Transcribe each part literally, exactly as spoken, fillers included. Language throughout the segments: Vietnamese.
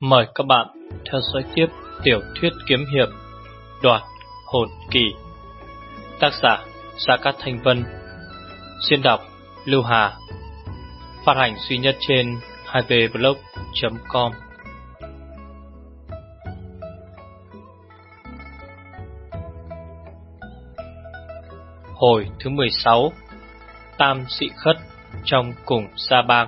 Mời các bạn theo dõi tiếp tiểu thuyết kiếm hiệp Đoạt Hồn Kỳ, tác giả Gia Cát Thanh Vân, diễn đọc Lưu Hà, phát hành duy nhất trên hai v blog chấm com. Hồi thứ mười sáu, Tam Dị Khất trong cùng Sa Bang.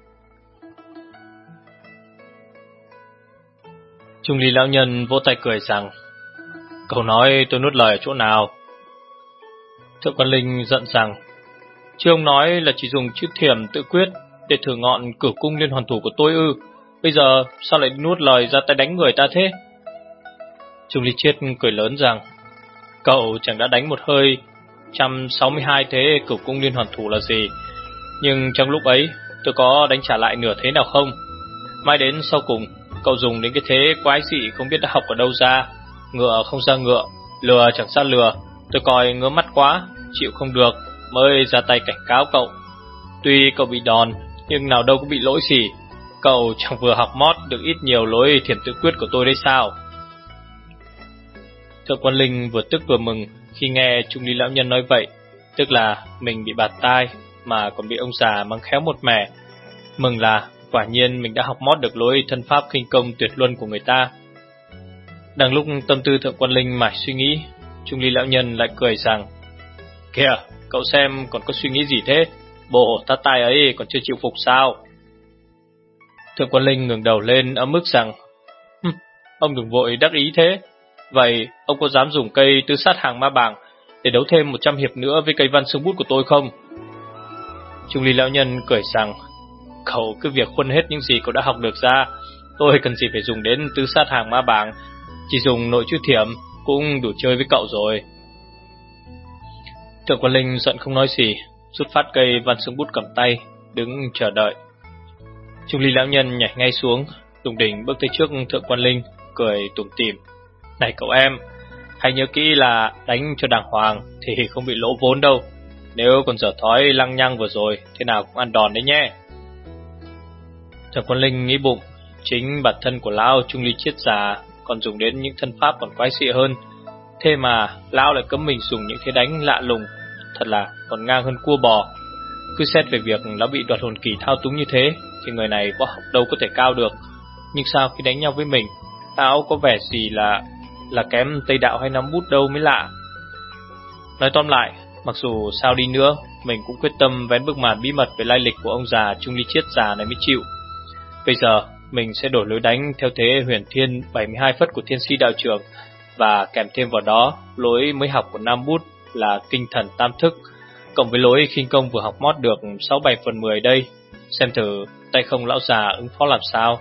Trung Ly lão nhân vỗ tay cười rằng: "Cậu nói tôi nuốt lời ở chỗ nào?" Thượng Quan Linh giận rằng: "Chứ ông nói là chỉ dùng chữ thiểm tự quyết để thử ngọn cửu cung liên hoàn thủ của tôi ư? Bây giờ sao lại nuốt lời ra tay đánh người ta thế?" Trung Ly Chiết cười lớn rằng: "Cậu chẳng đã đánh một hơi một trăm sáu mươi hai thế cửu cung liên hoàn thủ là gì? Nhưng trong lúc ấy tôi có đánh trả lại nửa thế nào không? Mai đến sau cùng cậu dùng đến cái thế quái dị không biết đã học ở đâu ra, ngựa không ra ngựa, lừa chẳng ra lừa. Tôi coi ngứa mắt quá, chịu không được mới ra tay cảnh cáo cậu. Tuy cậu bị đòn nhưng nào đâu có bị lỗi gì. Cậu chẳng vừa học mót được ít nhiều lối thiểm tự quyết của tôi đấy sao?" Thượng Quan Linh vừa tức vừa mừng khi nghe Trung Ly lão nhân nói vậy, tức là mình bị bạt tai mà còn bị ông già mắng khéo một mẻ. Mừng là quả nhiên mình đã học mót được lối thân pháp khinh công tuyệt luân của người ta. Đang lúc tâm tư Thượng Quan Linh mải suy nghĩ, Trung Ly lão nhân lại cười rằng: "Kìa, cậu xem còn có suy nghĩ gì thế? Bộ tát tai ấy còn chưa chịu phục sao?" Thượng Quan Linh ngẩng đầu lên ấm ức rằng: "Hừm, ông đừng vội đắc ý thế. Vậy ông có dám dùng cây tứ sát hàng ma bảng để đấu thêm một trăm hiệp nữa với cây văn xương bút của tôi không?" Trung Ly lão nhân cười rằng: "Cậu cứ việc khuân hết những gì cậu đã học được ra. Tôi cần gì phải dùng đến tứ sát hàng ma bảng, chỉ dùng nội chữ thiểm cũng đủ chơi với cậu rồi." Thượng Quan Linh giận không nói gì, rút phát cây văn xương bút cầm tay, đứng chờ đợi. Trung Ly lão nhân nhảy ngay xuống, đùng đỉnh bước tới trước Thượng Quan Linh, cười tủm tỉm: "Này cậu em, hãy nhớ kỹ là đánh cho đàng hoàng thì không bị lỗ vốn đâu. Nếu còn dở thói lăng nhăng vừa rồi, thế nào cũng ăn đòn đấy nhé." Thượng Quan Linh nghĩ bụng, chính bản thân của lão Trung Ly Chiết già còn dùng đến những thân pháp còn quái dị hơn, thế mà lão lại cấm mình dùng những thế đánh lạ lùng, thật là còn ngang hơn cua bò. Cứ xét về việc lão bị đoạt hồn kỳ thao túng như thế thì người này võ học đâu có thể cao được, nhưng sao khi đánh nhau với mình, lão có vẻ gì là là kém Tây Đạo hay nắm bút đâu mới lạ. Nói tóm lại, mặc dù sao đi nữa, mình cũng quyết tâm vén bức màn bí mật về lai lịch của ông già Trung Ly Chiết già này mới chịu. Bây giờ mình sẽ đổi lối đánh theo thế huyền thiên bảy mươi hai phất của thiên si đạo trưởng, và kèm thêm vào đó lối mới học của Nam Bút là kinh thần tam thức, cộng với lối khinh công vừa học mót được sáu bảy phần mười đây. Xem thử tay không lão già ứng phó làm sao.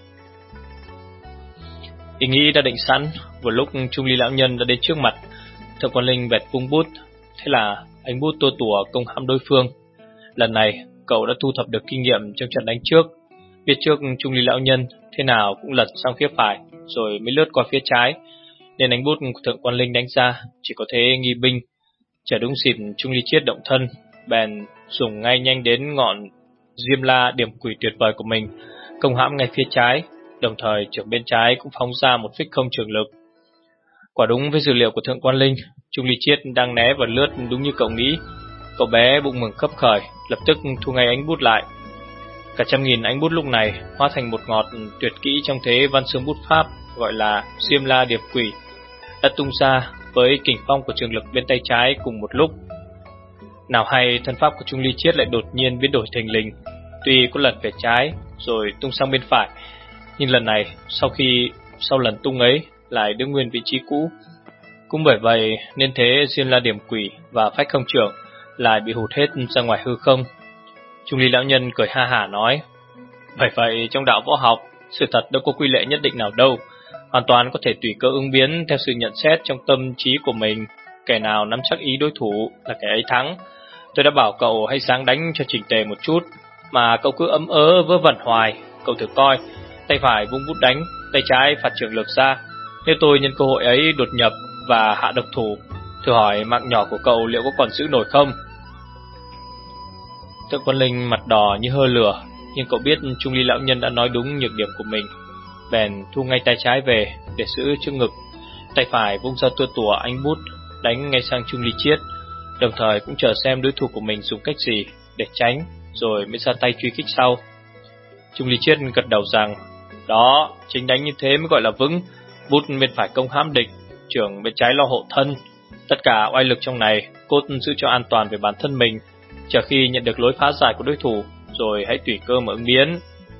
Ý nghĩ đã định sẵn, vừa lúc Trung Ly lão nhân đã đến trước mặt, Thượng Quan Linh vẹt vung bút, thế là ánh bút tua tủa công hãm đối phương. Lần này cậu đã thu thập được kinh nghiệm trong trận đánh trước, biết trước Trung Ly lão nhân thế nào cũng lật sang phía phải rồi mới lướt qua phía trái, nên ánh bút của Thượng Quan Linh đánh ra chỉ có thế nghi binh. Chả đúng dịp Trung Ly Chiết động thân, bèn dùng ngay nhanh đến ngọn diêm la điểm quỷ tuyệt vời của mình, công hãm ngay phía trái, đồng thời trường bên trái cũng phóng ra một phích không trường lực. Quả đúng với dữ liệu của Thượng Quan Linh, Trung Ly Chiết đang né và lướt đúng như cậu nghĩ. Cậu bé bụng mừng khấp khởi, lập tức thu ngay ánh bút lại. Cả trăm nghìn ánh bút lúc này hóa thành một ngọt tuyệt kỹ trong thế văn xương bút pháp, gọi là diêm la điệp quỷ, đã tung ra với kình phong của trường lực bên tay trái cùng một lúc. Nào hay thân pháp của Trung Ly Chiết lại đột nhiên biến đổi thình lình, tuy có lần về trái rồi tung sang bên phải, nhưng lần này sau khi sau lần tung ấy lại đứng nguyên vị trí cũ. Cũng bởi vậy nên thế diêm la điểm quỷ và phách không trưởng lại bị hụt hết ra ngoài hư không. Trung Ly lão nhân cười ha hả nói: "Bởi vậy trong đạo võ học, sự thật đâu có quy lệ nhất định nào đâu, hoàn toàn có thể tùy cơ ứng biến theo sự nhận xét trong tâm trí của mình. Kẻ nào nắm chắc ý đối thủ là kẻ ấy thắng. Tôi đã bảo cậu hãy sáng đánh cho chỉnh tề một chút, mà cậu cứ ấm ớ vớ vẩn hoài. Cậu thử coi, tay phải vung bút đánh, tay trái phạt trường lực ra. Nếu tôi nhân cơ hội ấy đột nhập và hạ độc thủ, thử hỏi mạng nhỏ của cậu liệu có còn giữ nổi không?" Thượng Quan Linh mặt đỏ như hơ lửa, nhưng cậu biết Trung Ly lão nhân đã nói đúng nhược điểm của mình. bèn thu ngay tay trái về để giữ trước ngực, tay phải vung ra tua tủa ánh bút đánh ngay sang Chung Ly Chiết, đồng thời cũng chờ xem đối thủ của mình dùng cách gì để tránh, rồi mới ra tay truy kích sau. Chung Ly Chiết gật đầu rằng, đó, chính đánh như thế mới gọi là vững, bút bên phải công hãm địch, trưởng bên trái lo hộ thân. Tất cả oai lực trong này, cốt giữ cho an toàn về bản thân mình, chờ khi nhận được lối phá giải của đối thủ, rồi hãy tùy cơ mà ứng biến.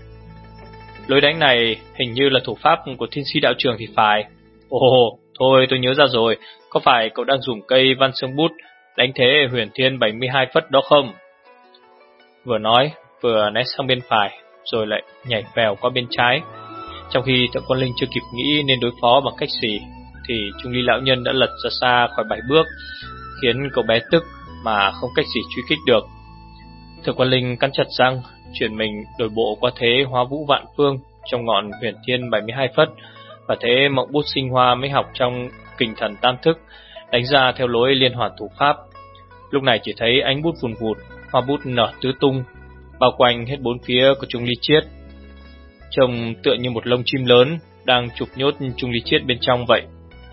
Lối đánh này hình như là thủ pháp của Thiên Sĩ đạo trường thì phải. Ồ, thôi tôi nhớ ra rồi, có phải cậu đang dùng cây văn xương bút đánh thế huyền thiên bảy mươi hai phất đó không? Vừa nói, vừa né sang bên phải, rồi lại nhảy vèo qua bên trái. Trong khi Thượng Quan Linh chưa kịp nghĩ nên đối phó bằng cách gì, thì Chung Ly lão nhân đã lật ra xa khỏi bảy bước, khiến cậu bé tức mà không cách gì truy kích được. Thượng Quan Linh cắn chặt răng, chuyển mình đổi bộ qua thế Hóa Vũ Vạn Phương trong ngọn huyền thiên bảy mươi hai phất, và thế Mộng Bút Sinh Hoa mới học trong Kình Thần Tam Thức, đánh ra theo lối liên hoàn thủ pháp. Lúc này chỉ thấy ánh bút vùn vụt, hoa bút nở tứ tung, bao quanh hết bốn phía của Chung Ly Chiết, trông tựa như một lông chim lớn đang chụp nhốt Chung Ly Chiết bên trong vậy.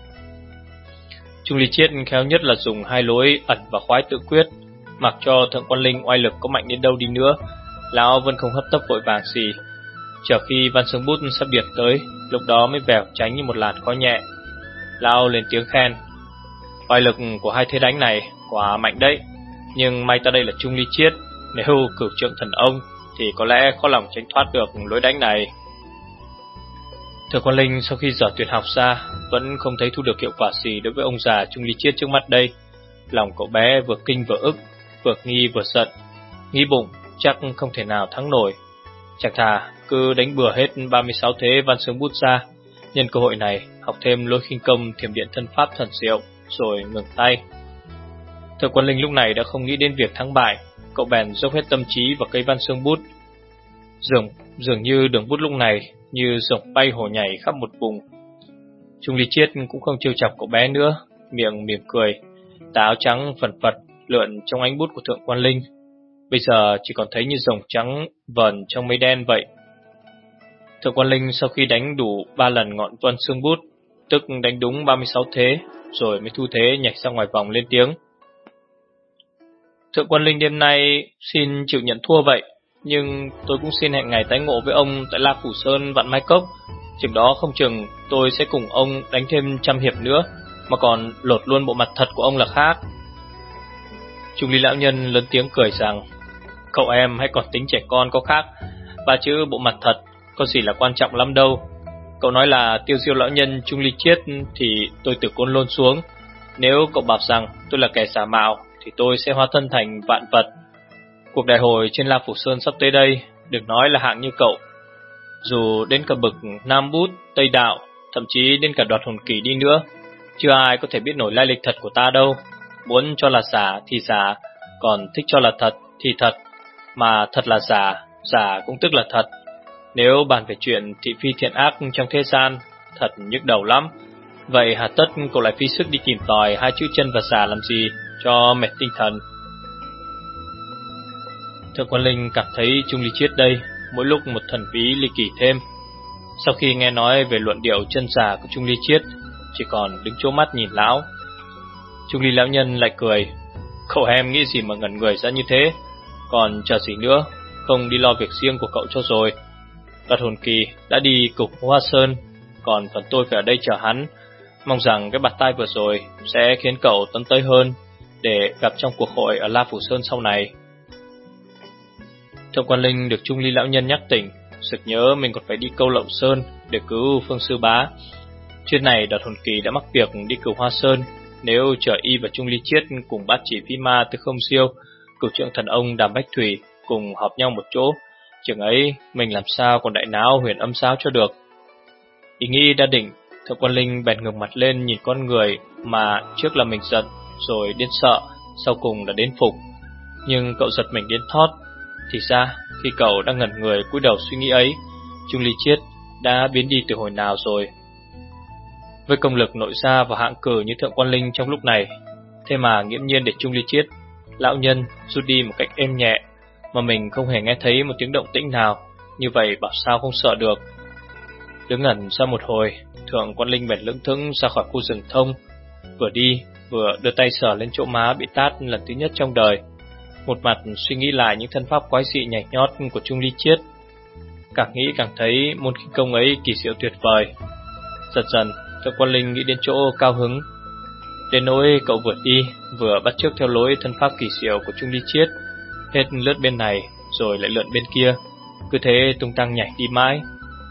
Chung Ly Chiết khéo nhất là dùng hai lối ẩn và khoái tự quyết, mặc cho Thượng Quan Linh oai lực có mạnh đến đâu đi nữa, lão vẫn không hấp tấp vội vàng gì. Chờ khi văn xương bút sắp điệp tới, lúc đó mới vèo tránh như một làn khói nhẹ. Lão lên tiếng khen, oai lực của hai thế đánh này quả mạnh đấy, nhưng may ta đây là Chung Ly Chiết, nếu Cửu Trượng Thần Ông thì có lẽ khó lòng tránh thoát được lối đánh này. Thượng Quan Linh sau khi dở tuyệt học ra vẫn không thấy thu được hiệu quả gì đối với ông già Chung Ly Chiết trước mắt đây. Lòng cậu bé vừa kinh vừa ức, vừa nghi vừa giận, nghĩ bụng chắc không thể nào thắng nổi. Chẳng thà cứ đánh bừa hết ba mươi sáu thế văn xương bút ra, nhân cơ hội này học thêm lối khinh công thiểm điện thân pháp thần diệu, rồi ngừng tay. Thượng Quan Linh lúc này đã không nghĩ đến việc thắng bại, cậu bèn dốc hết tâm trí vào cây văn xương bút. Dường, dường như đường bút lúc này như rồng bay hổ nhảy khắp một vùng. Chung Ly Chiết cũng không trêu chọc cậu bé nữa, miệng mỉm cười, tà áo trắng phần phật lượn trong ánh bút của Thượng Quan Linh, bây giờ chỉ còn thấy như rồng trắng vờn trong mây đen vậy. Thượng Quan Linh sau khi đánh đủ ba lần ngọn văn xương bút, tức đánh đúng ba mươi sáu thế, rồi mới thu thế nhảy ra ngoài vòng lên tiếng, Thượng Quan Linh đêm nay xin chịu nhận thua vậy, nhưng tôi cũng xin hẹn ngày tái ngộ với ông tại La Phủ Sơn Vạn Mai Cốc. Chừng đó không chừng tôi sẽ cùng ông đánh thêm trăm hiệp nữa, mà còn lột luôn bộ mặt thật của ông là khác. Chung Ly lão nhân lớn tiếng cười rằng, cậu em hãy còn tính trẻ con có khác, ba chữ bộ mặt thật có gì là quan trọng lắm đâu. Cậu nói là tiêu diêu lão nhân Chung Ly Chiết thì tôi từ Côn Lôn xuống, nếu cậu bảo rằng tôi là kẻ giả mạo thì tôi sẽ hóa thân thành vạn vật. Cuộc đại hội trên La Phủ Sơn sắp tới đây, đừng nói là hạng như cậu, dù đến cả bậc Nam Bút, Tây Đạo, thậm chí đến cả Đoạt Hồn Kỳ đi nữa, chưa ai có thể biết nổi lai lịch thật của ta đâu. Muốn cho là giả thì giả, còn thích cho là thật thì thật, mà thật là giả, giả cũng tức là thật. Nếu bàn về chuyện thị phi thiện ác trong thế gian, thật nhức đầu lắm. Vậy hà tất cậu lại phí sức đi tìm tòi hai chữ chân và giả làm gì cho mệt tinh thần. Thượng Quan Linh cảm thấy Chung Ly Chiết đây mỗi lúc một thần bí ly kỳ thêm. Sau khi nghe nói về luận điệu chân giả của Chung Ly Chiết, chỉ còn đứng trố mắt nhìn lão. Chung Ly lão nhân lại cười, cậu em nghĩ gì mà ngẩn người ra như thế, còn chờ gì nữa, không đi lo việc riêng của cậu cho rồi. Đoạt Hồn Kỳ đã đi cục Hoa Sơn, còn phần tôi phải ở đây chờ hắn. Mong rằng cái bạt tai vừa rồi sẽ khiến cậu tấn tới hơn để gặp trong cuộc hội ở La Phủ Sơn sau này. Thượng Quan Linh được Chung Ly lão nhân nhắc tỉnh, sực nhớ mình còn phải đi Câu Lộng Sơn để cứu Phương Sư Bá. Chuyến này Đoạt Hồn Kỳ đã mắc việc đi Cửu Hoa Sơn, nếu chờ y và Chung Ly Chiết cùng bát chỉ phi ma từ Không Siêu, Cửu Trượng Thần Ông Đàm Bách Thủy cùng họp nhau một chỗ, chừng ấy mình làm sao còn đại náo Huyền Âm Sáo cho được. Ý nghĩ đã định, Thượng Quan Linh bèn ngẩng mặt lên nhìn con người mà trước là mình giận, rồi đến sợ, sau cùng là đến phục. Nhưng cậu giật mình đến thót. Thì ra khi cậu đang ngẩn người cúi đầu suy nghĩ ấy, Chung Ly Chiết đã biến đi từ hồi nào rồi. Với công lực nội gia và hạng cử như Thượng Quan Linh trong lúc này, thế mà nghiễm nhiên để Chung Ly Chiết lão nhân rút đi một cách êm nhẹ, mà mình không hề nghe thấy một tiếng động tĩnh nào, như vậy bảo sao không sợ được. Đứng ngẩn sau một hồi, Thượng Quan Linh bèn lững thững ra khỏi khu rừng thông, vừa đi vừa đưa tay sờ lên chỗ má bị tát lần thứ nhất trong đời, một mặt suy nghĩ lại những thân pháp quái dị nhảy nhót của Chung Ly Chiết. Càng nghĩ càng thấy môn khinh công ấy kỳ diệu tuyệt vời. Dần dần, Thượng Quan Linh nghĩ đến chỗ cao hứng, đến nỗi cậu vừa đi vừa bắt chước theo lối thân pháp kỳ diệu của Chung Ly Chiết, hết lướt bên này rồi lại lượn bên kia, cứ thế tung tăng nhảy đi mãi.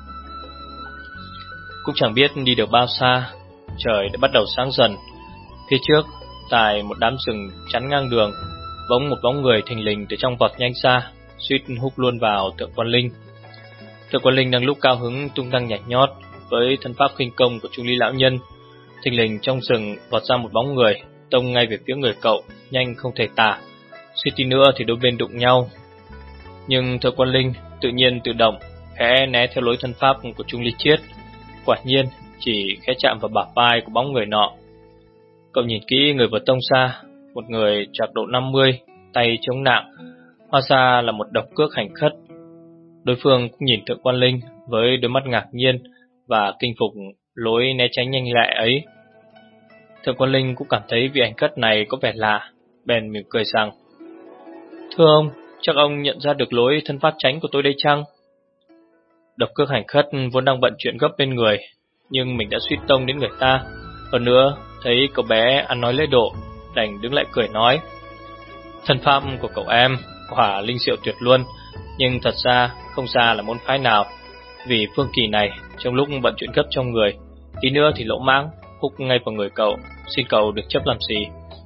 Cũng chẳng biết đi được bao xa, trời đã bắt đầu sáng dần. Phía trước, tại một đám rừng chắn ngang đường, bỗng một bóng người thình lình từ trong vọt nhanh ra, suýt húc luôn vào Thượng Quan Linh. Thượng Quan Linh đang lúc cao hứng tung tăng nhảy nhót với thân pháp khinh công của Chung Ly lão nhân, thình lình trong rừng vọt ra một bóng người, tông ngay về phía người cậu, nhanh không thể tả. Suýt tí nữa thì đôi bên đụng nhau. Nhưng Thượng Quan Linh tự nhiên tự động, khẽ né theo lối thân pháp của Chung Ly Chiết. Quả nhiên, chỉ khẽ chạm vào bả vai của bóng người nọ. Cậu nhìn kỹ người vừa tông ra, một người trạc độ năm mươi, tay chống nạng, hóa ra là một độc cước hành khất. Đối phương cũng nhìn Thượng Quan Linh với đôi mắt ngạc nhiên và kinh phục lối né tránh nhanh lẹ ấy. Thượng Quan Linh cũng cảm thấy vị hành khất này có vẻ lạ, bèn mỉm cười rằng: "Thưa ông, chắc ông nhận ra được lối thân pháp tránh của tôi đây chăng?" Độc cước hành khất vốn đang bận chuyện gấp bên người, nhưng mình đã suýt tông đến người ta. Hơn nữa, thấy cậu bé ăn nói lễ độ, đành đứng lại cười nói: "Thân pháp của cậu em quả linh diệu tuyệt luôn, nhưng thật ra không ra là môn phái nào. Vì Phương Kỳ này trong lúc bận chuyện gấp trong người, tí nữa thì lỗ mãng húc ngay vào người cậu, xin cậu được chấp làm gì."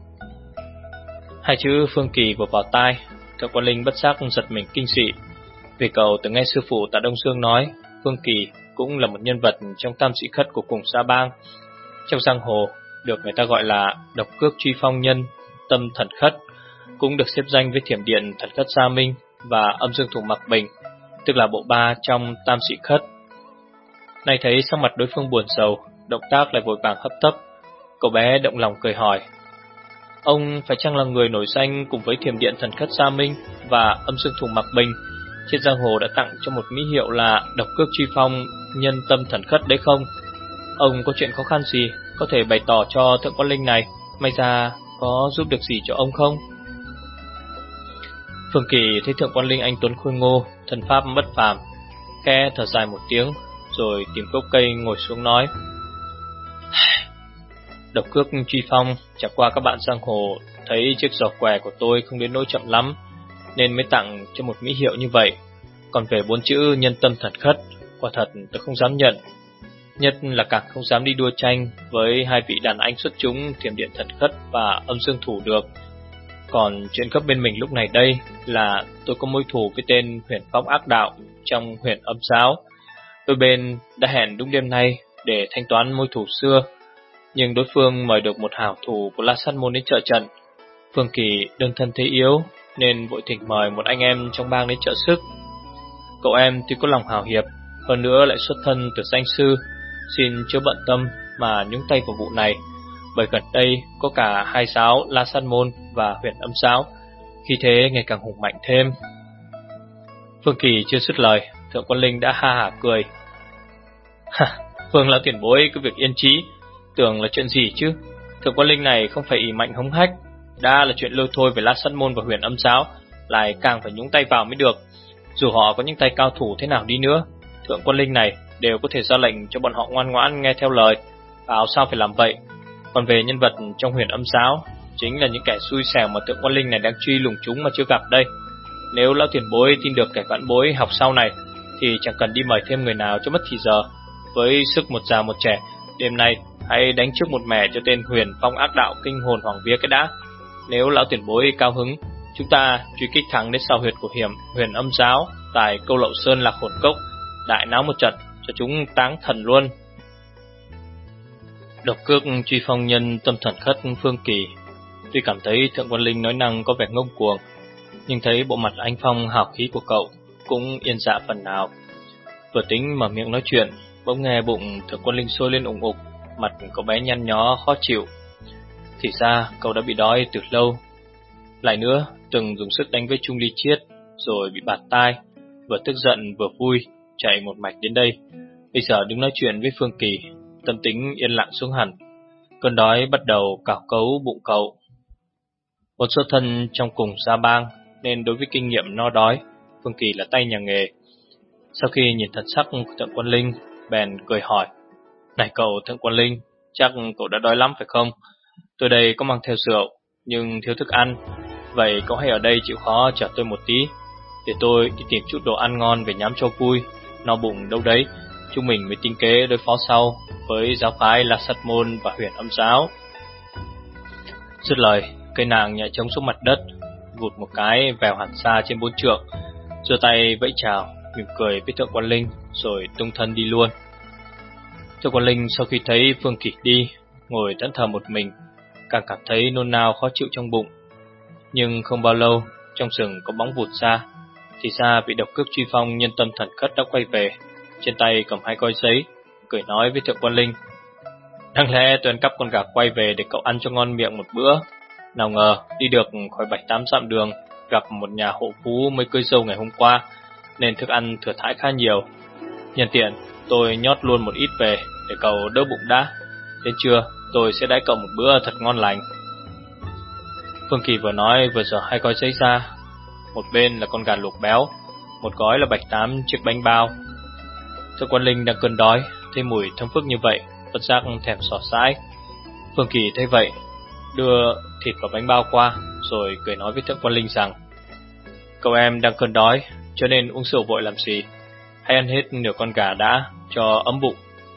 Hai chữ Phương Kỳ vừa vào tai, Thượng Quan Linh bất giác giật mình kinh dị, vì cậu từng nghe sư phụ Tạ Đông Dương nói Phương Kỳ cũng là một nhân vật trong tam dị khất của cùng Sa Bang. Trong giang hồ được người ta gọi là độc cước truy phong nhân, tâm thần khất, cũng được xếp danh với thiểm điện thần khất Gia Minh và âm dương thủ Mặc Bình, tức là bộ ba trong tam dị khất. Nay thấy sắc mặt đối phương buồn sầu, động tác lại vội vàng hấp tấp, cậu bé động lòng cười hỏi: "Ông phải chăng là người nổi danh cùng với thiểm điện thần khất Gia Minh và âm dương thủ Mặc Bình, trên giang hồ đã tặng cho một mỹ hiệu là độc cước truy phong nhân tâm thần khất đấy không? Ông có chuyện khó khăn gì có thể bày tỏ cho Thượng Quan Linh này, may ra có giúp được gì cho ông không?" Phương Kỳ thấy Thượng Quan Linh anh tuấn khôi ngô, thân pháp bất phàm, khẽ thở dài một tiếng, rồi tìm gốc cây ngồi xuống nói: "Độc cước truy phong, chẳng qua các bạn giang hồ thấy chiếc giỏ què của tôi không đến nỗi chậm lắm, nên mới tặng cho một mỹ hiệu như vậy. Còn về bốn chữ nhân tâm thần khất, quả thật tôi không dám nhận, nhất là càng không dám đi đua tranh với hai vị đàn anh xuất chúng thiểm điện thần khất và âm dương thủ được. Còn chuyện cấp bên mình lúc này đây là tôi có mối thù với tên Huyền Phong ác đạo trong Huyền Âm Giáo. Đôi bên đã hẹn đúng đêm nay để thanh toán mối thù xưa, nhưng đối phương mời được một hảo thủ của La Sát Môn đến trợ trận. Phương Kỳ đơn thân thế yếu nên vội thỉnh mời một anh em trong bang đến trợ sức. Cậu em tuy có lòng hào hiệp, hơn nữa lại xuất thân từ danh sư, xin chớ bận tâm mà nhúng tay vào vụ này, bởi gần đây có cả hai giáo La Sát Môn và Huyền Âm Giáo, khi thế ngày càng hùng mạnh thêm." Phương Kỳ chưa dứt lời, Thượng Quan Linh đã ha hả cười: "Ha, Phương lão tiền bối cứ việc yên trí, tưởng là chuyện gì chứ? Thượng Quan Linh này không phải ỷ mạnh hống hách, đã là chuyện lôi thôi về La Sát Môn và Huyền Âm Giáo, lại càng phải nhúng tay vào mới được. Dù họ có những tay cao thủ thế nào đi nữa, Thượng Quan Linh này đều có thể ra lệnh cho bọn họ ngoan ngoãn nghe theo lời, bảo sao phải làm vậy. Còn về nhân vật trong Huyền Âm Giáo, chính là những kẻ xui xẻo mà Thượng Quan Linh này đang truy lùng chúng mà chưa gặp đây. Nếu lão tiền bối tin được kẻ vãn bối học sau này, thì chẳng cần đi mời thêm người nào cho mất thì giờ. Với sức một già một trẻ, đêm nay hãy đánh trước một mẻ cho tên Huyền Phong ác đạo kinh hồn hoàng vía cái đã. Nếu lão tiền bối cao hứng, chúng ta truy kích thẳng đến sau huyệt của hiểm Huyền Âm Giáo tại Câu Lậu Sơn Lạc Hồn Cốc, đại náo một trận cho chúng táng thần luôn." Độc cước truy phong nhân tâm thần khất Phương Kỳ tuy cảm thấy Thượng Quan Linh nói năng có vẻ ngông cuồng, nhưng thấy bộ mặt anh phong hào khí của cậu cũng yên dạ phần nào. Vừa tính mở miệng nói chuyện, bỗng nghe bụng Thượng Quan Linh sôi lên ủng ục, mặt cậu bé nhăn nhó khó chịu. Thì ra cậu đã bị đói từ lâu. Lại nữa, từng dùng sức đánh với Chung Ly Chiết rồi bị bạt tai, vừa tức giận vừa vui chạy một mạch đến đây. Bây giờ đứng nói chuyện với Phương Kỳ, tâm tính yên lặng xuống hẳn. Cơn đói bắt đầu cào cấu bụng cậu. Một số thân trong cùng gia bang nên đối với kinh nghiệm no đói, Phương Kỳ là tay nhà nghề. Sau khi nhìn thần sắc của Thượng Quan Linh, bèn cười hỏi: "Này cậu Thượng Quan Linh, chắc cậu đã đói lắm phải không? Tôi đây có mang theo rượu, nhưng thiếu thức ăn. Vậy cậu hãy ở đây chịu khó chờ tôi một tí, để tôi đi tìm chút đồ ăn ngon về nhắm cho vui. No bụng đâu đấy, chúng mình mới tính kế đối phó sau với giáo phái La Sát Môn và Huyền Âm Giáo." Dứt lời, cây nàng nhảy trống xuống mặt đất, vụt một cái vèo hẳn xa trên bốn trượng, giơ tay vẫy chào, mỉm cười với Thượng Quan Linh rồi tung thân đi luôn. Thượng Quan Linh sau khi thấy Phương Kỳ đi, ngồi thẫn thờ một mình, càng cảm thấy nôn nao khó chịu trong bụng. Nhưng không bao lâu, trong rừng có bóng vụt ra, thì ra vị độc cước truy phong nhân tâm thần khất đã quay về, trên tay cầm hai gói giấy, cười nói với Thượng Quan Linh: "Đáng lẽ tôi ăn cắp con gà quay về để cậu ăn cho ngon miệng một bữa, nào ngờ đi được khỏi bảy tám dặm đường, gặp một nhà hộ phú mới cưới dâu ngày hôm qua, nên thức ăn thừa thãi khá nhiều. Nhân tiện tôi nhót luôn một ít về để cậu đỡ bụng đã. Đến trưa tôi sẽ đãi cậu một bữa thật ngon lành." Phương Kỳ vừa nói vừa giở hai gói giấy ra, một bên là con gà luộc béo, một gói là bảy tám chiếc bánh bao. Thượng Quan Linh đang cơn đói, thấy mùi thơm phức như vậy, bất giác thèm xỏ xãi. Phương Kỳ thấy vậy, đưa thịt và bánh bao qua, rồi cười nói với Thượng Quan Linh rằng: "Cậu em đang cơn đói, cho nên uống rượu vội làm gì, hãy ăn hết nửa con gà đã, cho ấm bụng."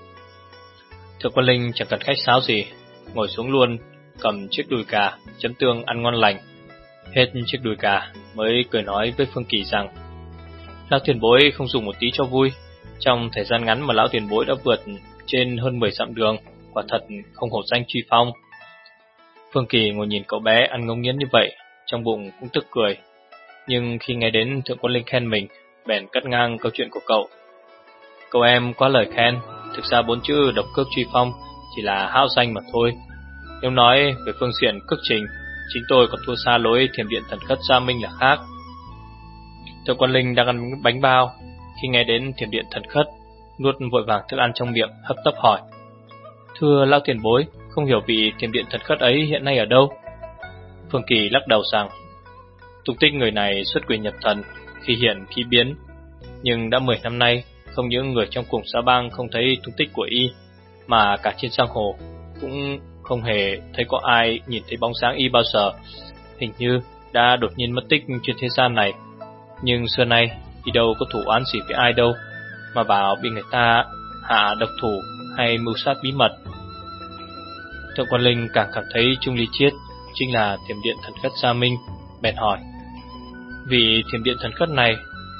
Thượng Quan Linh chẳng cần khách sáo gì, ngồi xuống luôn, cầm chiếc đùi gà chấm tương ăn ngon lành. Hết chiếc đùi gà mới cười nói với Phương Kỳ rằng: "Lão tiền bối không dùng một tí cho vui, trong thời gian ngắn mà lão tiền bối đã vượt trên hơn mười dặm đường, quả thật không hổ danh truy phong." Phương Kỳ ngồi nhìn cậu bé ăn ngấu nghiến như vậy, trong bụng cũng tức cười. Nhưng khi nghe đến Thượng Quan Linh khen mình, bèn cắt ngang câu chuyện của cậu: "Cậu em quá lời khen, thực ra bốn chữ độc cước truy phong chỉ là hão danh mà thôi. Nếu nói về phương diện cước trình, chính tôi còn thua xa lối Thiểm Điện Thần Khất Gia Minh là khác." Thượng Quan Linh đang ăn bánh bao, khi nghe đến Thiểm Điện Thần Khất, nuốt vội vàng thức ăn trong miệng, hấp tấp hỏi: "Thưa lão tiền bối, không hiểu vị Thiểm Điện Thần Khất ấy hiện nay ở đâu?" Phương Kỳ lắc đầu rằng: "Tung tích người này xuất quỷ nhập thần, khi hiện khi biến, nhưng đã mười năm nay, không những người trong cùng xã bang không thấy tung tích của y, mà cả trên giang hồ cũng không hề thấy có ai nhìn thấy bóng dáng y bao giờ. Hình như đã đột nhiên mất tích trên thế gian này. Nhưng xưa nay y đâu có thủ oán gì với ai đâu, mà bảo bị người ta hạ độc thủ hay mưu sát bí mật." Thượng Quan Linh càng cảm thấy Trung Ly Chiết chính là Thiểm Điện Thần Khất Gia Minh, bèn hỏi: "Vì Thiểm Điện Thần Khất này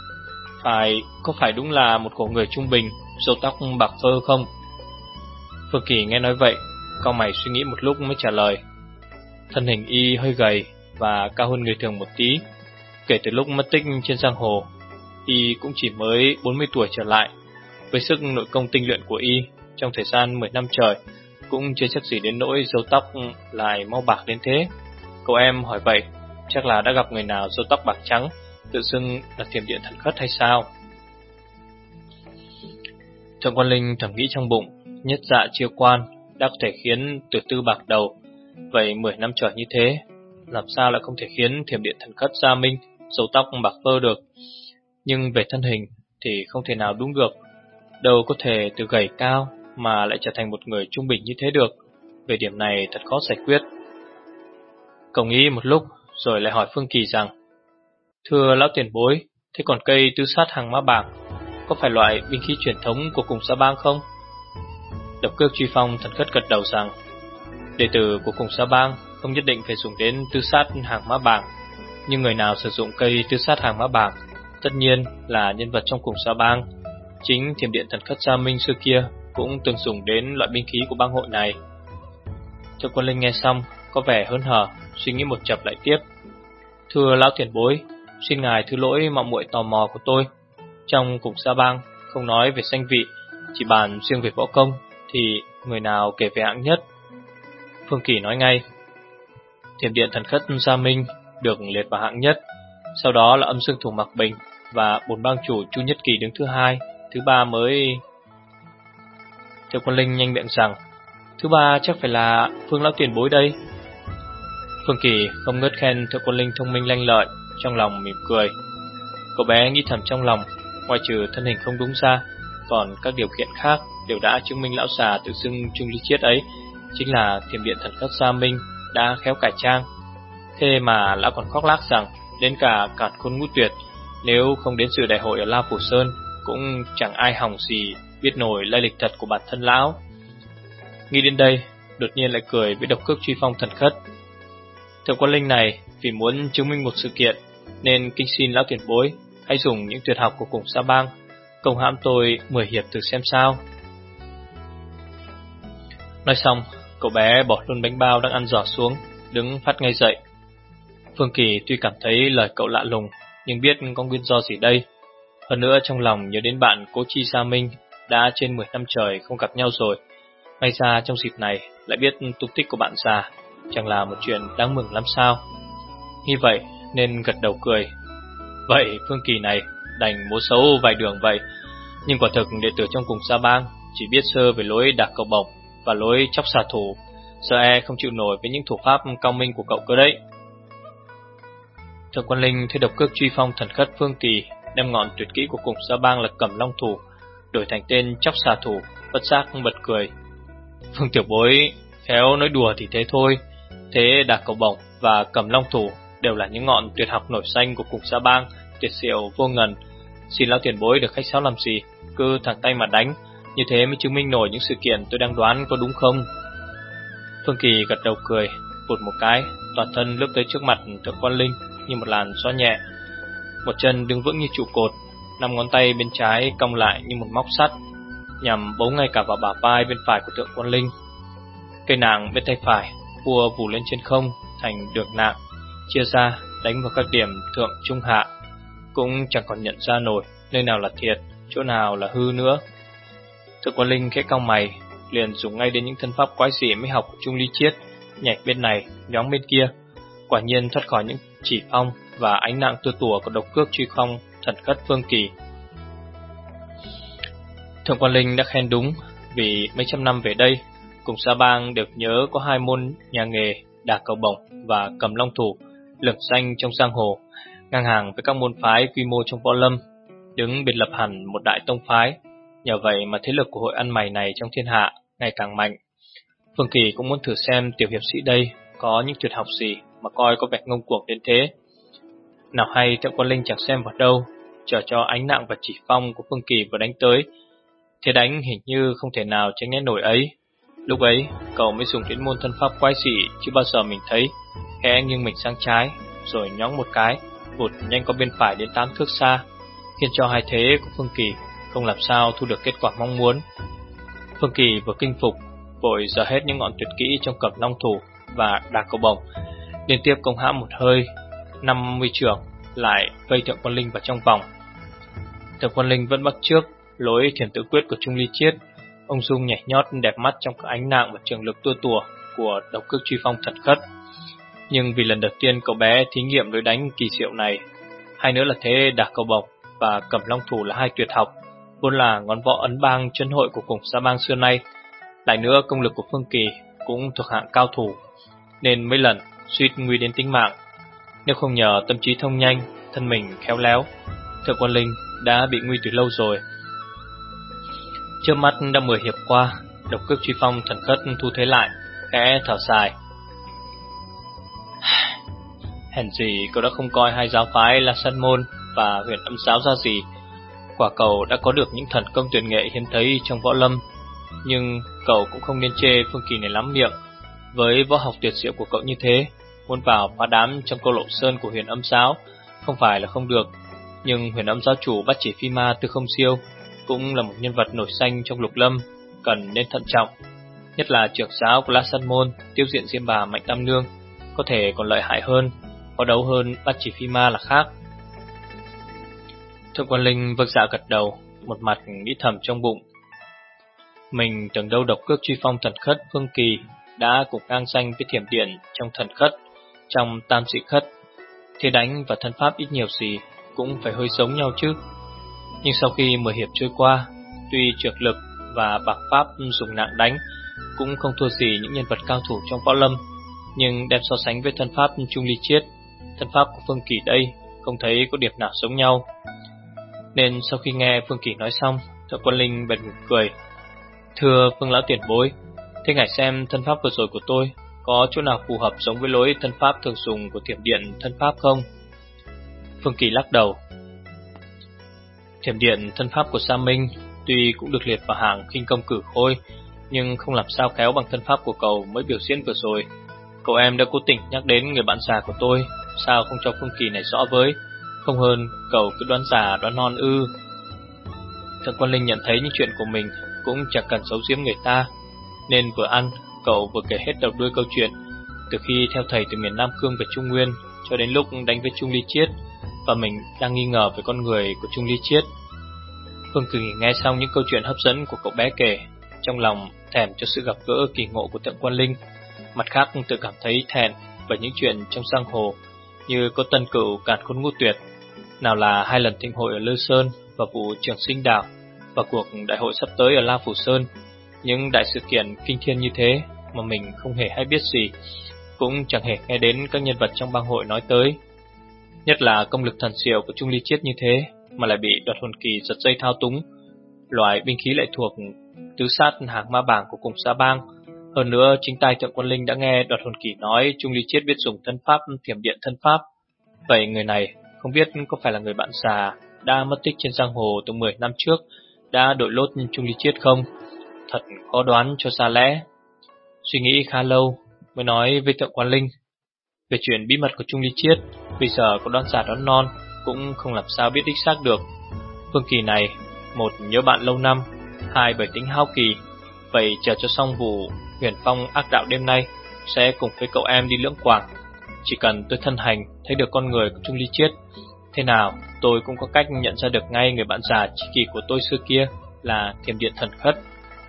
phải có phải đúng là một cổ người trung bình, râu tóc bạc phơ không?" Phương Kỳ nghe nói vậy, cau mày suy nghĩ một lúc mới trả lời: "Thân hình y hơi gầy và cao hơn người thường một tí. Kể từ lúc mất tích trên giang hồ, y cũng chỉ mới bốn mươi tuổi trở lại. Với sức nội công tinh luyện của y, trong thời gian mười năm trời cũng chưa chắc gì đến nỗi râu tóc lại mau bạc đến thế. Cậu em hỏi vậy, chắc là đã gặp người nào râu tóc bạc trắng, tự xưng là Thiểm Điện Thần Khất hay sao?" Thượng Quan Linh thầm nghĩ trong bụng, nhất dạ chiêu quan đã có thể khiến Tiểu Tư bạc đầu, vậy mười năm trời như thế, làm sao lại không thể khiến Thiểm Điện Thần Khất Gia Minh râu tóc bạc phơ được. Nhưng về thân hình thì không thể nào đúng được, đâu có thể từ gầy cao mà lại trở thành một người trung bình như thế được. Về điểm này thật khó giải quyết. Cậu nghĩ một lúc rồi lại hỏi Phương Kỳ rằng: "Thưa lão tiền bối, thế còn cây tứ sát hàng mã bạc có phải loại binh khí truyền thống của cùng xã bang không?" Độc cước truy phong Thần Khất gật đầu rằng: "Đệ tử của cùng xã bang không nhất định phải dùng đến tứ sát hàng mã bạc, nhưng người nào sử dụng cây tứ sát hàng mã bạc tất nhiên là nhân vật trong cùng xã bang. Chính Thiểm Điện Thần Khất Gia Minh xưa kia cũng từng dùng đến loại binh khí của bang hội này." Thượng Quan Linh nghe xong có vẻ hớn hở, suy nghĩ một chập lại tiếp: "Thưa lão tiền bối, xin ngài thứ lỗi mạo muội tò mò của tôi. Trong cùng xã bang không nói về danh vị, chỉ bàn riêng về võ công thì người nào kể về hạng nhất?" Phương Kỳ nói ngay: "Thiểm Điện Thần Khất Gia Minh được liệt vào hạng nhất, sau đó là Âm Dương Thủ Mặc Bình và bổn bang chủ Chu Nhất Kỳ đứng thứ hai, thứ ba mới..." Thượng Quan Linh nhanh miệng rằng: Thứ ba chắc phải là Phương lão tiền bối đây. Phương Kỳ không ngớt khen Thượng Quan Linh thông minh lanh lợi, trong lòng mỉm cười. Cậu bé nghĩ thầm trong lòng, ngoài trừ thân hình không đúng ra, còn các điều kiện khác đều đã chứng minh lão già tự xưng Trung Ly Chiết ấy chính là Thiểm Điện Thần Khất Gia Minh đã khéo cải trang. Thế mà lão còn khoác lác rằng đến cả Càn Khôn Ngũ Tuyệt nếu không đến dự đại hội ở La Phủ Sơn cũng chẳng ai hỏng gì biết nổi lai lịch thật của bản thân lão. Nghĩ đến đây, đột nhiên lại cười với độc cước truy phong thần khất. Thượng Quan Linh này vì muốn chứng minh một sự kiện nên kinh xin lão tiền bối hãy dùng những tuyệt học của Cùng Sa Bang công hãm tôi mười hiệp thử xem sao. Nói xong, cậu bé bỏ luôn bánh bao đang ăn giỏ xuống, đứng phát ngay dậy. Phương Kỳ tuy cảm thấy lời cậu lạ lùng, nhưng biết có nguyên do gì đây. Hơn nữa trong lòng nhớ đến bạn Cố Chi Sa Minh đã trên mười năm trời không gặp nhau rồi. May ra trong dịp này lại biết tung tích của bạn già, chẳng là một chuyện đáng mừng lắm sao. Như vậy nên gật đầu cười. Vậy Phương Kỳ này đành múa xấu vài đường vậy. Nhưng quả thực đệ tử trong Cùng Sa Bang chỉ biết sơ về lối đạc cầu bổng và lối chóc xà thủ, sợ e không chịu nổi với những thủ pháp cao minh của cậu cơ đấy. Thượng Quan Linh thấy độc cước truy phong thần khất Phương Kỳ đem ngọn tuyệt kỹ của Cùng Sa Bang là Cầm Long Thủ đổi thành tên chóc xà thủ, bất giác bật cười. Phương tiểu bối khéo nói đùa thì thế thôi. Thế đạc cầu bổng và Cầm Long Thủ đều là những ngọn tuyệt học nổi danh của Cùng Sa Bang, tuyệt diệu vô ngần. Xin lão tiền bối được khách sáo làm gì, cứ thẳng tay mà đánh, như thế mới chứng minh nổi những sự kiện tôi đang đoán có đúng không. Phương Kỳ gật đầu cười, vụt một cái, toàn thân lướt tới trước mặt Thượng Quan Linh như một làn gió nhẹ. Một chân đứng vững như trụ cột, năm ngón tay bên trái cong lại như một móc sắt, nhằm bấu ngay cả vào bả vai bên phải của Thượng Quan Linh. Cây nạng bên tay phải vua vù lên trên không thành đường nạng, chia ra đánh vào các điểm thượng trung hạ, cũng chẳng còn nhận ra nổi nơi nào là thiệt, chỗ nào là hư nữa. Thượng Quan Linh khẽ cau mày, liền dùng ngay đến những thân pháp quái dị mới học của Trung Ly Chiết, nhảy bên này, nhóng bên kia, quả nhiên thoát khỏi những chỉ phong và ánh nặng tua tủa của độc cước truy phong thần khất Phương Kỳ. Thượng Quan Linh đã khen đúng, vì mấy trăm năm về đây, Cùng Sa Bang được nhớ có hai môn nhà nghề đả cầu bổng và Cầm Long Thủ lừng danh trong giang hồ, ngang hàng với các môn phái quy mô trong võ lâm, đứng biệt lập hẳn một đại tông phái. Nhờ vậy mà thế lực của hội ăn mày này trong thiên hạ ngày càng mạnh. Phương Kỳ cũng muốn thử xem tiểu hiệp sĩ đây có những tuyệt học gì mà coi có vẻ ngông cuồng đến thế. Nào hay Thượng Quan Linh chẳng xem vào đâu, chờ cho ánh nặng và chỉ phong của Phương Kỳ vừa đánh tới. Thế đánh hình như không thể nào tránh né nổi ấy. Lúc ấy cậu mới dùng đến môn thân pháp quái dị chưa bao giờ mình thấy, khẽ nghiêng mình sang trái, rồi nhóng một cái, vụt nhanh qua bên phải đến tám thước xa, khiến cho hai thế của Phương Kỳ không làm sao thu được kết quả mong muốn. Phương Kỳ vừa kinh phục, vội dở hết những ngọn tuyệt kỹ trong Cầm Long Thủ và đả cầu bổng, liên tiếp công hãm một hơi, năm mươi chưởng lại vây Thượng Quan Linh vào trong vòng. Thượng Quan Linh vẫn bắt trước lối thiền tự quyết của Trung Ly Chiết, ông dung nhảy nhót đẹp mắt trong các ánh nạng và trường lực tua tủa của độc cước truy phong thần khất. Nhưng vì lần đầu tiên cậu bé thí nghiệm lối đánh kỳ diệu này, hay nữa là thế đả cầu bổng và Cầm Long Thủ là hai tuyệt học vốn là ngón võ ấn bang chân hội của Cùng Sa Bang xưa nay, lại nữa công lực của Phương Kỳ cũng thuộc hạng cao thủ, nên mấy lần suýt nguy đến tính mạng. Nếu không nhờ tâm trí thông nhanh, thân mình khéo léo, Thượng Quan Linh đã bị nguy từ lâu rồi. Trước mắt đã mười hiệp qua, độc cước truy phong thần khất thu thế lại, khẽ thở dài. Hèn gì cậu đã không coi hai giáo phái là Sân Môn và Huyền Âm Giáo ra gì. Quả cậu đã có được những thần công tuyệt nghệ hiếm thấy trong võ lâm. Nhưng cậu cũng không nên chê Phương Kỳ này lắm miệng. Với võ học tuyệt diệu của cậu như thế, muốn vào phá đám trong câu lộ sơn của Huyền Âm Giáo không phải là không được. Nhưng Huyền Âm Giáo chủ Bát Chỉ Phi Ma Tư Không Siêu cũng là một nhân vật nổi danh trong lục lâm, cần nên thận trọng. Nhất là trưởng giáo của La Sân Môn, Tiêu Diện Diêm Bà Mạnh Tam Nương, có thể còn lợi hại hơn, có đấu hơn Bát Chỉ Phi Ma là khác. Thượng Quan Linh vâng dạ gật đầu, một mặt nghĩ thầm trong bụng. Mình tưởng đâu độc cước truy phong thần khất Phương Kỳ đã cùng ngang danh với Thiểm Điện trong thần khất, trong tam dị khất, thế đánh và thân pháp ít nhiều gì cũng phải hơi giống nhau chứ. Nhưng sau khi mười hiệp trôi qua, tuy trược lực và bạc pháp dùng nặng đánh cũng không thua gì những nhân vật cao thủ trong võ lâm. Nhưng đem so sánh với thân pháp Trung Ly Chiết, thân pháp của Phương Kỳ đây không thấy có điểm nào giống nhau. Nên sau khi nghe Phương Kỳ nói xong, Thượng Quan Linh bèn mỉm cười. Thưa Phương lão tiền bối, thế ngài xem thân pháp vừa rồi của tôi có chỗ nào phù hợp giống với lối thân pháp thường dùng của Thiểm Điện thân pháp không? Phương Kỳ lắc đầu. Thiểm Điện thân pháp của Sa Minh tuy cũng được liệt vào hàng khinh công cử khôi, nhưng không làm sao khéo bằng thân pháp của cậu mới biểu diễn vừa rồi. Cậu em đã cố tình nhắc đến người bạn già của tôi, sao không cho Phương Kỳ này rõ với? Không hơn cậu cứ đoán già đoán non ư? Thượng Quan Linh nhận thấy những chuyện của mình cũng chẳng cần giấu giếm người ta, nên vừa ăn cậu vừa kể hết đầu đuôi câu chuyện, từ khi theo thầy từ miền Nam Cương về Trung Nguyên cho đến lúc đánh với Trung Ly Chiết, và mình đang nghi ngờ về con người của Trung Ly Chiết. Phương Kỳ nghe xong những câu chuyện hấp dẫn của cậu bé kể, trong lòng thèm cho sự gặp gỡ kỳ ngộ của Thượng Quan Linh, mặt khác tự cảm thấy thẹn bởi những chuyện trong giang hồ, như có Tân Cửu Càn Khôn Ngũ Tuyệt, nào là hai lần thịnh hội ở Lư Sơn và vụ Trường Sinh Đảo, và cuộc đại hội sắp tới ở La Phủ Sơn. Những đại sự kiện kinh thiên như thế mà mình không hề hay biết gì, cũng chẳng hề nghe đến các nhân vật trong bang hội nói tới. Nhất là công lực thần diệu của Trung Ly Chiết như thế mà lại bị Đoạt Hồn Kỳ giật dây thao túng, loại binh khí lại thuộc tứ sát hàng ma bảng của cùng xã bang. Hơn nữa, chính tay Thượng Quan Linh đã nghe Đoạt Hồn Kỳ nói Trung Ly Chiết biết dùng thân pháp Thiểm Điện thân pháp. Vậy người này không biết có phải là người bạn già đã mất tích trên giang hồ từ mười năm trước, đã đội lốt Trung Ly Chiết không? Thật khó đoán cho xa lẽ. Suy nghĩ khá lâu mới nói với Thượng Quan Linh, về chuyện bí mật của Trung Ly Chiết, bây giờ có đoán già đoán non cũng không làm sao biết đích xác được. Phương Kỳ này, một nhớ bạn lâu năm, hai bởi tính hao kỳ. Vậy chờ cho xong vụ Huyền Phong ác đạo đêm nay, sẽ cùng với cậu em đi Lưỡng Quảng. Chỉ cần tôi thân hành thấy được con người của Trung Ly Chiết, thế nào tôi cũng có cách nhận ra được ngay người bạn già tri kỷ của tôi xưa kia là Thiểm Điện thần khất.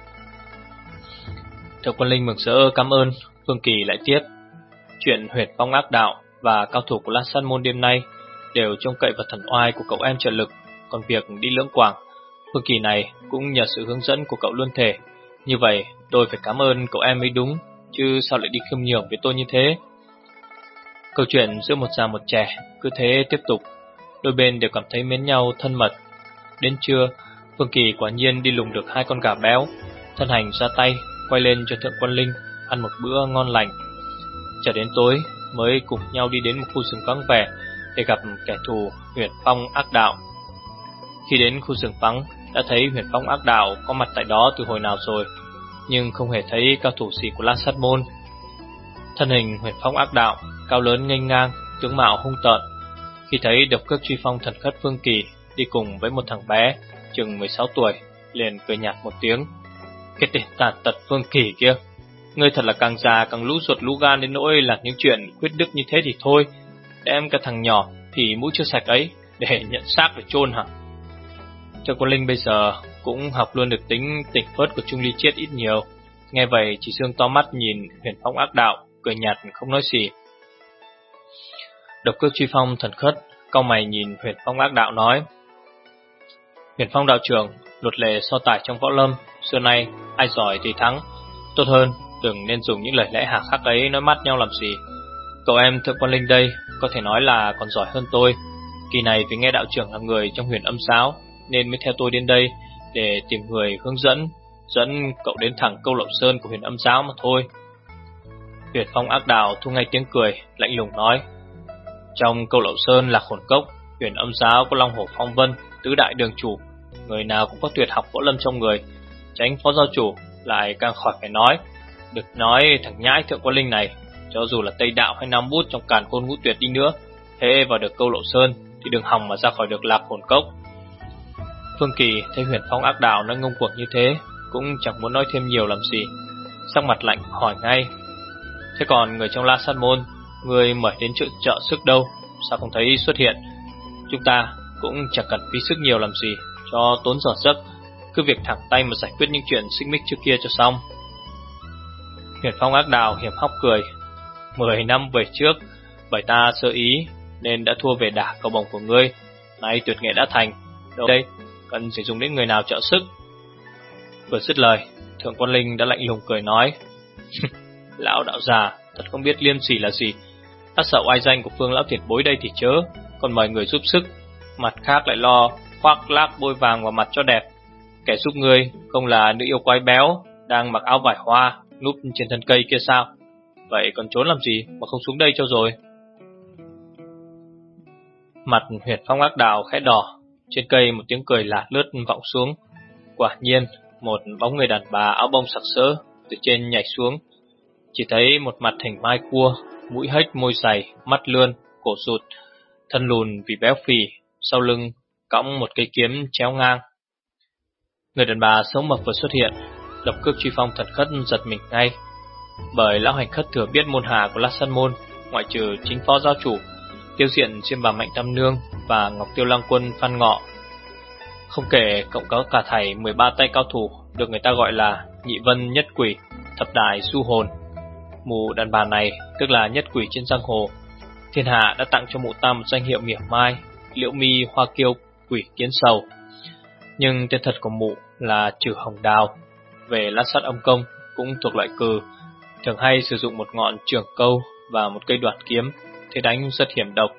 Thượng Quan Linh mừng rỡ cảm ơn. Phương Kỳ lại tiếp, chuyện Huyền Phong ác đạo và cao thủ của La Sát môn đêm nay đều trông cậy vào thần oai của cậu em trợ lực, còn việc đi Lưỡng Quảng, Phương Kỳ này cũng nhờ sự hướng dẫn của cậu luôn thể. Như vậy tôi phải cảm ơn cậu em mới đúng, chứ sao lại đi khiêm nhường với tôi như thế? Câu chuyện giữa một già một trẻ cứ thế tiếp tục, đôi bên đều cảm thấy mến nhau thân mật. Đến trưa, Phương Kỳ quả nhiên đi lùng được hai con gà béo, thân hành ra tay quay lên cho Thượng Quan Linh ăn một bữa ngon lành. Chờ đến tối mới cùng nhau đi đến một khu rừng vắng vẻ để gặp kẻ thù Huyền Phong ác đạo. Khi đến khu rừng vắng, đã thấy Huyền Phong ác đạo có mặt tại đó từ hồi nào rồi, nhưng không hề thấy cao thủ gì của La Sát môn. Thân hình Huyền Phong ác đạo cao lớn nghênh ngang, tướng mạo hung tợn. Khi thấy độc cước truy phong thần khất Phương Kỳ đi cùng với một thằng bé chừng mười sáu tuổi, liền cười nhạt một tiếng. Cái tên tàn tật Phương Kỳ kia, ngươi thật là càng già càng lũ ruột lũ gan đến nỗi làm những chuyện khuyết đức như thế thì thôi, đem cả thằng nhỏ thì mũi chưa sạch ấy để nhận xác để chôn hả? Thượng Quan Linh bây giờ cũng học luôn được tính tỉnh phớt của Trung Ly Chiết ít nhiều. Nghe vậy chỉ dương to mắt nhìn Huyền Phong ác đạo, cười nhạt không nói gì. Độc cước truy phong thần khất cau mày nhìn Huyền Phong ác đạo nói, Huyền Phong đạo trưởng, luật lệ so tài trong võ lâm xưa nay ai giỏi thì thắng, tốt hơn đừng nên dùng những lời lẽ hà khắc ấy nói mát nhau làm gì. Cậu em Thượng Quan Linh đây có thể nói là còn giỏi hơn tôi. Kỳ này vì nghe đạo trưởng là người trong Huyền Âm giáo nên mới theo tôi đến đây để tìm người hướng dẫn, dẫn cậu đến thẳng Câu Lậu Sơn của Huyền Âm giáo mà thôi. Huyền Phong ác đạo thu ngay tiếng cười, lạnh lùng nói, trong Câu Lậu Sơn là Khổn Cốc, Huyền Âm giáo có Long Hổ Phong Vân, tứ đại đường chủ, người nào cũng có tuyệt học võ lâm trong người. Tránh phó giáo chủ lại càng khỏi phải nói. Được nói thằng nhãi Thượng Quan Linh này, cho dù là Tây Đạo hay Nam Bút trong Càn Khôn Ngũ Tuyệt đi nữa, thế vào được Câu Lậu Sơn thì đừng hòng mà ra khỏi được Lạc Hồn Cốc. Phương Kỳ thấy Huyền Phong ác đạo nó ngông cuồng như thế, cũng chẳng muốn nói thêm nhiều làm gì, sắc mặt lạnh hỏi ngay, thế còn người trong La Sát môn, người mời đến trợ trợ sức đâu, sao không thấy xuất hiện? Chúng ta cũng chẳng cần phí sức nhiều làm gì cho tốn giờ giấc, cứ việc thẳng tay mà giải quyết những chuyện xích mích trước kia cho xong. Huyền Phong ác đạo hiểm hóc cười, Mười năm về trước, bởi ta sơ ý nên đã thua về đả cầu bổng của ngươi, nay tuyệt nghệ đã thành, đâu đây cần phải dùng đến người nào trợ sức? Vừa dứt lời, Thượng Quan Linh đã lạnh lùng cười nói: Lão đạo già thật không biết liêm sỉ là gì. Ta sợ oai danh của Phương lão tiền bối đây thì chớ, còn mời người giúp sức, mặt khác lại lo khoác lác bôi vàng vào mặt cho đẹp. Kẻ giúp ngươi không là nữ yêu quái béo đang mặc áo vải hoa núp trên thân cây kia sao? Vậy còn trốn làm gì mà không xuống đây cho rồi? Mặt Huyền Phong ác đạo khẽ đỏ. Trên cây một tiếng cười lạ lướt vọng xuống. Quả nhiên một bóng người đàn bà áo bông sặc sỡ từ trên nhảy xuống. Chỉ thấy một mặt hình mai cua, mũi hếch môi dày, mắt lươn, cổ rụt, thân lùn vì béo phì, sau lưng cõng một cây kiếm chéo ngang. Người đàn bà xấu mập vừa xuất hiện, Độc Cước Truy Phong Thần Khất giật mình ngay, bởi lão hành khất thừa biết môn hạ của Lát Sắt Môn, ngoại trừ chính phó giáo chủ, Tiêu Diện Chiêm Bà Mạnh Tam Nương và Ngọc Tiêu Lang Quân Phan Ngọ, không kể cộng có cả thảy mười ba tay cao thủ được người ta gọi là nhị vân nhất quỷ, thập đại du hồn. Mụ đàn bà này tức là nhất quỷ trên giang hồ. Thiên hạ đã tặng cho mụ ta một danh hiệu mỉa mai, Liễu Mi Hoa Kiêu Quỷ Kiến Sầu. Nhưng tên thật của mụ là Trừ Hồng Đào. Về Lát Sắt Âm Công cũng thuộc loại cừ, thường hay sử dụng một ngọn trường câu và một cây đoản kiếm, thế đánh rất hiểm độc.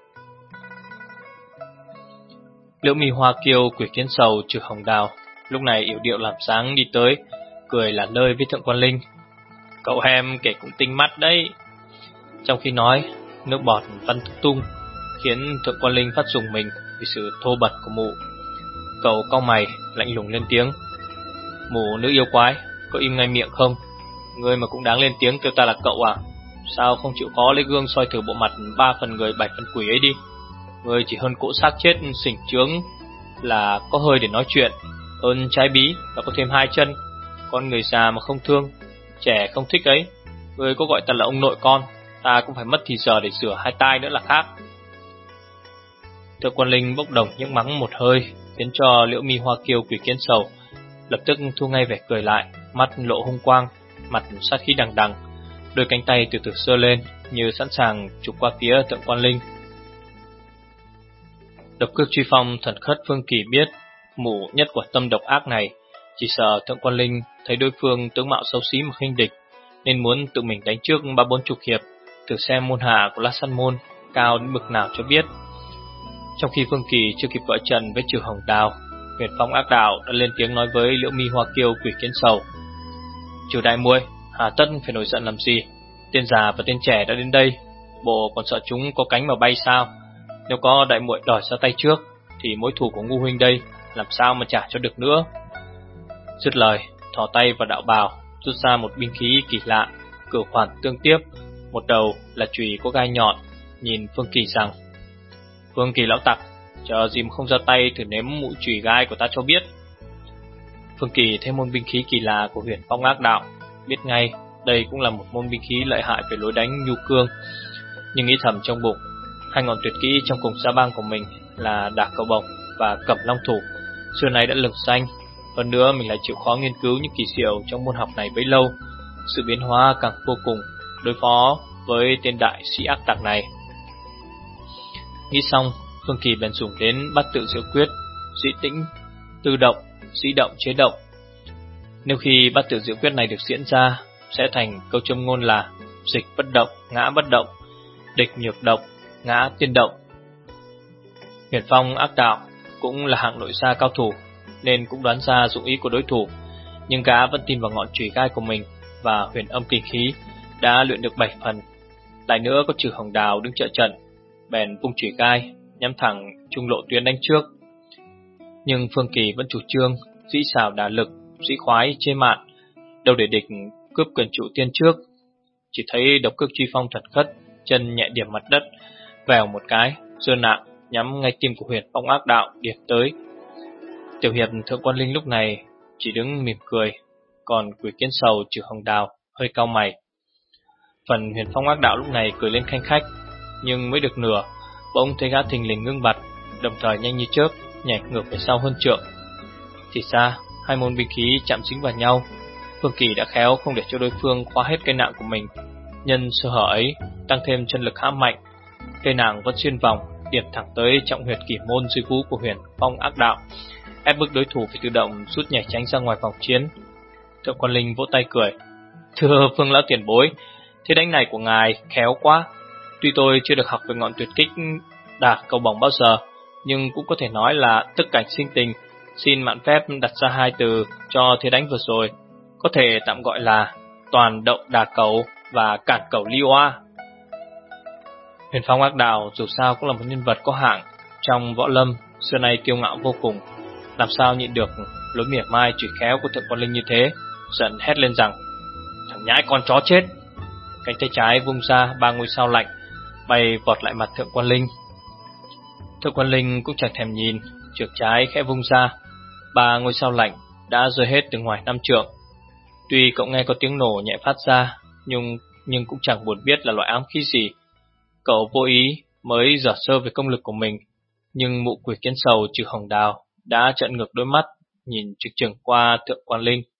Liễu Mi Hoa Kiêu Quỷ Kiến Sầu Trừ Hồng Đào lúc này yểu điệu làm sáng đi tới, cười là lơi với Thượng Quan Linh: Cậu em kể cũng tinh mắt đấy. Trong khi nói, nước bọt văng tung, khiến Thượng Quan Linh phát rùng mình vì sự thô bật của mụ. Cậu cau mày lạnh lùng lên tiếng: Mụ nữ yêu quái, có im ngay miệng không? Ngươi mà cũng đáng lên tiếng kêu ta là cậu à? Sao không chịu khó lấy gương soi thử bộ mặt ba phần người bảy phần quỷ ấy đi? Ngươi chỉ hơn cỗ xác chết sỉnh trướng là có hơi để nói chuyện, hơn trái bí và có thêm hai chân. Con người già mà không thương, trẻ không thích ấy. Ngươi có gọi ta là ông nội con, ta cũng phải mất thì giờ để sửa hai tai nữa là khác. Thượng Quan Linh bốc đồng những mắng một hơi, khiến cho Liễu Mi Hoa Kiêu Quỷ Kiến Sầu lập tức thu ngay vẻ cười lại, mắt lộ hung quang, mặt sát khí đằng đằng, đôi cánh tay từ từ giơ lên như sẵn sàng chụp qua phía Thượng Quan Linh. Độc Cước Truy Phong Thần Khất Phương Kỳ biết mụ nhất quả tâm độc ác này chỉ sợ Thượng Quan Linh thấy đối phương tướng mạo xấu xí mà khinh địch, nên muốn tự mình đánh trước ba bốn chục hiệp, thử xem môn hạ của Lát Sắt Môn cao đến bậc nào cho biết. Trong khi Phương Kỳ chưa kịp vợ trần với Trừ Hồng Đào, Huyền Phong ác đạo đã lên tiếng nói với Liễu Mi Hoa Kiêu Quỷ Kiến Sầu: Trừ đại muội, hà tất phải nổi giận làm gì? Tên già và tên trẻ đã đến đây, bộ còn sợ chúng có cánh mà bay sao? Nếu có đại muội đòi ra tay trước, thì mối thù của Ngu huynh đây làm sao mà trả cho được nữa? Dứt lời, thò tay vào đạo bào, rút ra một binh khí kỳ lạ, cửu hoàn tương tiếp, một đầu là chùy có gai nhọn, nhìn Phương Kỳ rằng: Phương Kỳ lão tặc, chờ gì mà không ra tay thử nếm mũi chùy gai của ta cho biết. Phương Kỳ thấy môn binh khí kỳ lạ của Huyền Phong ác đạo, biết ngay đây cũng là một môn binh khí lợi hại về lối đánh nhu cương, nhưng nghĩ thầm trong bụng, hai ngọn tuyệt kỹ trong cùng sa bang của mình là Đả Cầu Bổng và Cẩm Long Thủ xưa nay đã lừng xanh. Hơn nữa mình lại chịu khó nghiên cứu những kỳ diệu trong môn học này bấy lâu, sự biến hóa càng vô cùng đối phó với tên đại sĩ ác tặc này. Nghĩ xong, Phương Kỳ bèn dùng đến Bát Tự Diệu Quyết, dĩ tĩnh tư động, dĩ động chế động. Nếu khi Bát Tự Diệu Quyết này được diễn ra, sẽ thành câu châm ngôn là dịch bất động, ngã bất động, địch nhược động, ngã tiên động. Huyền Phong ác đạo cũng là hạng nội gia cao thủ, nên cũng đoán ra dụng ý của đối thủ, nhưng gã vẫn tin vào ngọn chùy gai của mình và huyền âm kinh khí đã luyện được bảy phần. Lại nữa có Trừ Hồng Đào đứng trợ trận, bèn vung chùy gai nhắm thẳng trung lộ tuyến đánh trước. Nhưng Phương Kỳ vẫn chủ trương dĩ xảo đả lực, dĩ khoái chế mạn, đâu để địch cướp quyền trụ tiên trước. Chỉ thấy Độc Cước Truy Phong Thần Khất chân nhẹ điểm mặt đất, vèo một cái, giơ nặng nhắm ngay tim của Huyền Phong ác đạo điểm tới. Tiểu hiệp Thượng Quan Linh lúc này chỉ đứng mỉm cười, còn Quỷ Kiến Sầu Trừ Hồng Đào hơi cau mày. Phần Huyền Phong ác đạo lúc này cười lên khanh khách, nhưng mới được nửa, bỗng thấy gã thình lình ngưng bặt, đồng thời nhanh như chớp nhảy ngược về sau hơn trượng. Thì ra hai môn binh khí chạm dính vào nhau, Phương Kỳ đã khéo không để cho đối phương khóa hết cây nạng của mình. Nhân sơ hở ấy, tăng thêm chân lực hãm mạnh, cây nạng vẫn xuyên vòng điểm thẳng tới trọng huyệt kỷ môn dưới vú của Huyền Phong ác đạo, ép bức đối thủ phải tự động rút nhảy tránh ra ngoài vòng chiến. Thượng quan Linh vỗ tay cười. Thưa Phương lão tiền bối, thế đánh này của ngài khéo quá. Tuy tôi chưa được học về ngọn tuyệt kích đả cầu bổng bao giờ, nhưng cũng có thể nói là tức cảnh sinh tình. Xin mạn phép đặt ra hai từ cho thế đánh vừa rồi, có thể tạm gọi là toàn động đả cầu và cản cầu ly oa. Huyền Phong ác đạo dù sao cũng là một nhân vật có hạng trong võ lâm, xưa nay kiêu ngạo vô cùng, làm sao nhịn được lối mỉa mai chửi khéo của Thượng quan Linh như thế, giận hét lên rằng: thằng nhãi con chó chết! Cánh tay trái vung ra, ba ngôi sao lạnh bay vọt lại mặt Thượng quan Linh. Thượng quan Linh cũng chẳng thèm nhìn, chưởng trái khẽ vung ra, ba ngôi sao lạnh đã rơi hết từ ngoài năm trượng. Tuy cậu nghe có tiếng nổ nhẹ phát ra, nhưng nhưng cũng chẳng buồn biết là loại ám khí gì. Cậu vô ý mới dở sơ về công lực của mình, nhưng mụ quỷ kiến sầu trừ hồng đào đã trợn ngược đôi mắt nhìn trực trừng qua Thượng quan Linh.